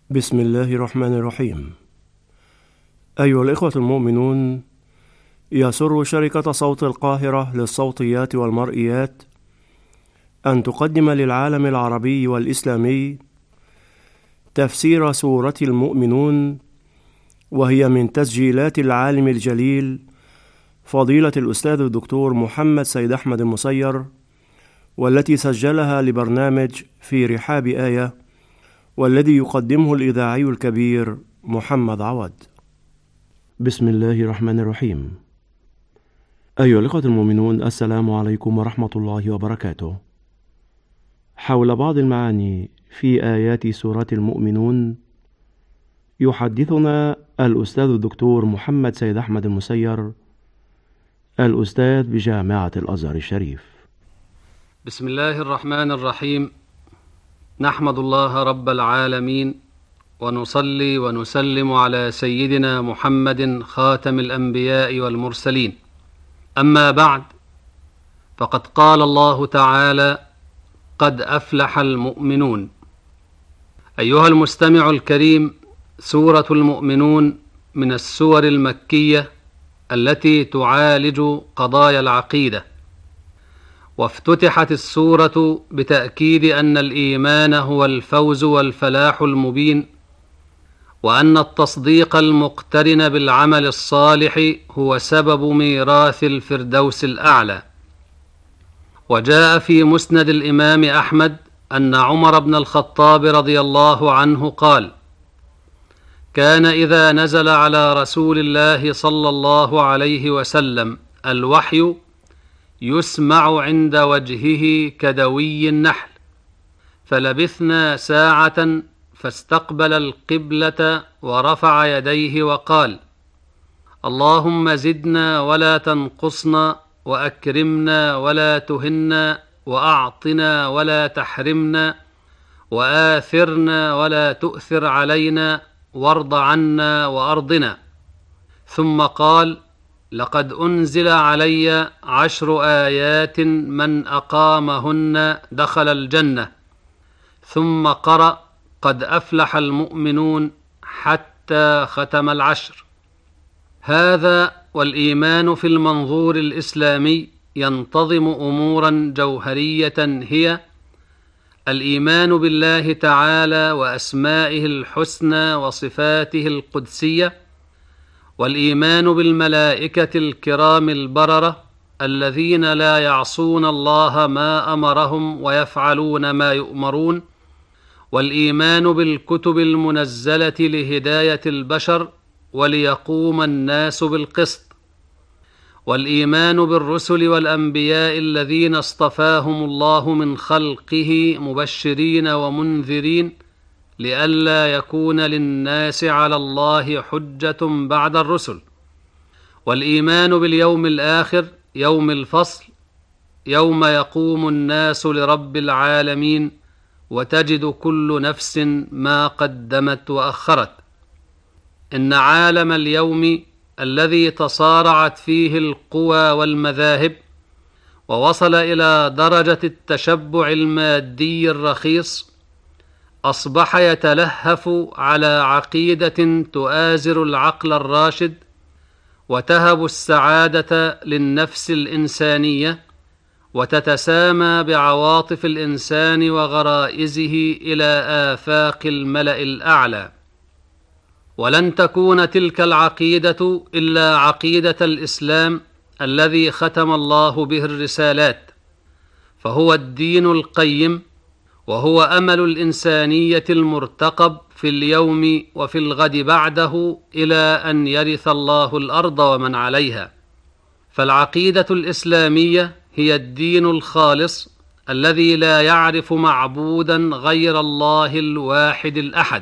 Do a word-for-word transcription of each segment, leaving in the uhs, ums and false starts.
بسم الله الرحمن الرحيم. أيها الإخوة المؤمنون، يسر شركة صوت القاهرة للصوتيات والمرئيات أن تقدم للعالم العربي والإسلامي تفسير سورة المؤمنون، وهي من تسجيلات العالم الجليل فضيلة الأستاذ الدكتور محمد سيد أحمد المسير، والتي سجلها لبرنامج في رحاب آية، والذي يقدمه الإذاعي الكبير محمد عوض. بسم الله الرحمن الرحيم. أيها الأخوة المؤمنون، السلام عليكم ورحمة الله وبركاته. حول بعض المعاني في آيات سورة المؤمنون يحدثنا الأستاذ الدكتور محمد سيد أحمد المسير، الأستاذ بجامعة الأزهر الشريف. بسم الله الرحمن الرحيم. نحمد الله رب العالمين، ونصلي ونسلم على سيدنا محمد خاتم الأنبياء والمرسلين. أما بعد، فقد قال الله تعالى: قد أفلح المؤمنون. أيها المستمع الكريم، سورة المؤمنون من السور المكية التي تعالج قضايا العقيدة، وافتتحت السورة بتأكيد أن الإيمان هو الفوز والفلاح المبين، وأن التصديق المقترن بالعمل الصالح هو سبب ميراث الفردوس الأعلى. وجاء في مسند الإمام أحمد أن عمر بن الخطاب رضي الله عنه قال: كان إذا نزل على رسول الله صلى الله عليه وسلم الوحي يسمع عند وجهه كدوي النحل، فلبثنا ساعة فاستقبل القبلة ورفع يديه وقال: اللهم زدنا ولا تنقصنا، وأكرمنا ولا تهنا، وأعطنا ولا تحرمنا، وآثرنا ولا تؤثر علينا، وارض عنا وأرضنا. ثم قال: لقد أنزل علي عشر آيات من أقامهن دخل الجنة. ثم قرأ: قد أفلح المؤمنون، حتى ختم العشر. هذا والإيمان في المنظور الإسلامي ينتظم أمورا جوهرية، هي الإيمان بالله تعالى وأسمائه الحسنى وصفاته القدسية، والإيمان بالملائكة الكرام البررة الذين لا يعصون الله ما أمرهم ويفعلون ما يؤمرون، والإيمان بالكتب المنزلة لهداية البشر وليقوم الناس بالقسط، والإيمان بالرسل والأنبياء الذين اصطفاهم الله من خلقه مبشرين ومنذرين، لئلا يكون للناس على الله حجة بعد الرسل، والإيمان باليوم الآخر، يوم الفصل، يوم يقوم الناس لرب العالمين وتجد كل نفس ما قدمت وأخرت. إن عالم اليوم الذي تصارعت فيه القوى والمذاهب ووصل إلى درجة التشبع المادي الرخيص أصبح يتلهف على عقيدة تؤازر العقل الراشد وتهب السعادة للنفس الإنسانية، وتتسامى بعواطف الإنسان وغرائزه إلى آفاق الملأ الأعلى. ولن تكون تلك العقيدة إلا عقيدة الإسلام الذي ختم الله به الرسالات، فهو الدين القيم، وهو أمل الإنسانية المرتقب في اليوم وفي الغد بعده إلى أن يرث الله الأرض ومن عليها. فالعقيدة الإسلامية هي الدين الخالص الذي لا يعرف معبودا غير الله الواحد الأحد،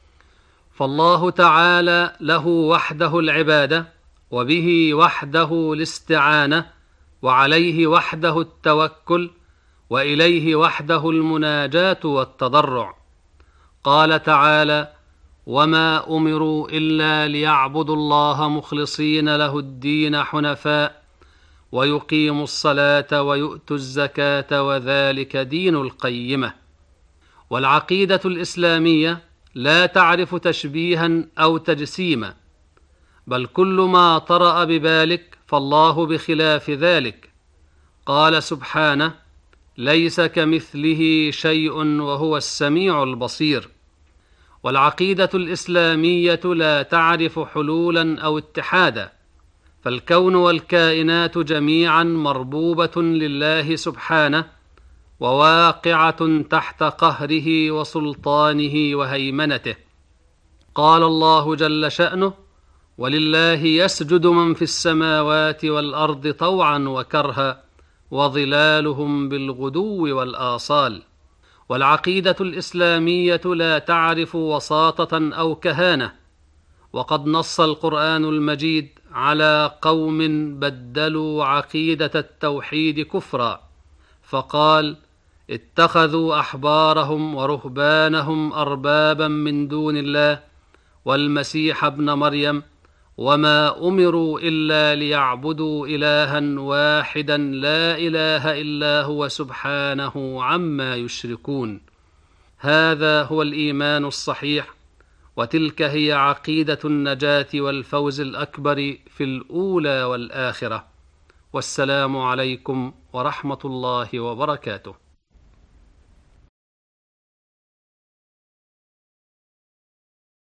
فالله تعالى له وحده العبادة، وبه وحده الاستعانة، وعليه وحده التوكل، وإليه وحده المناجاة والتضرع. قال تعالى: وما أمروا إلا ليعبدوا الله مخلصين له الدين حنفاء ويقيموا الصلاة ويؤتوا الزكاة وذلك دين القيمة. والعقيدة الإسلامية لا تعرف تشبيها أو تجسيما، بل كل ما طرأ ببالك فالله بخلاف ذلك. قال سبحانه: ليس كمثله شيء وهو السميع البصير. والعقيدة الإسلامية لا تعرف حلولا أو اتحادا، فالكون والكائنات جميعا مربوبة لله سبحانه، وواقعة تحت قهره وسلطانه وهيمنته. قال الله جل شأنه: ولله يسجد من في السماوات والأرض طوعا وكرها وظلالهم بالغدو والآصال. والعقيدة الإسلامية لا تعرف وساطة أو كهانة، وقد نص القرآن المجيد على قوم بدلوا عقيدة التوحيد كفرا، فقال: اتخذوا أحبارهم ورهبانهم أربابا من دون الله والمسيح ابن مريم وما أمروا إلا ليعبدوا إلها واحدا لا إله إلا هو سبحانه عما يشركون. هذا هو الإيمان الصحيح، وتلك هي عقيدة النجاة والفوز الأكبر في الأولى والآخرة. والسلام عليكم ورحمة الله وبركاته.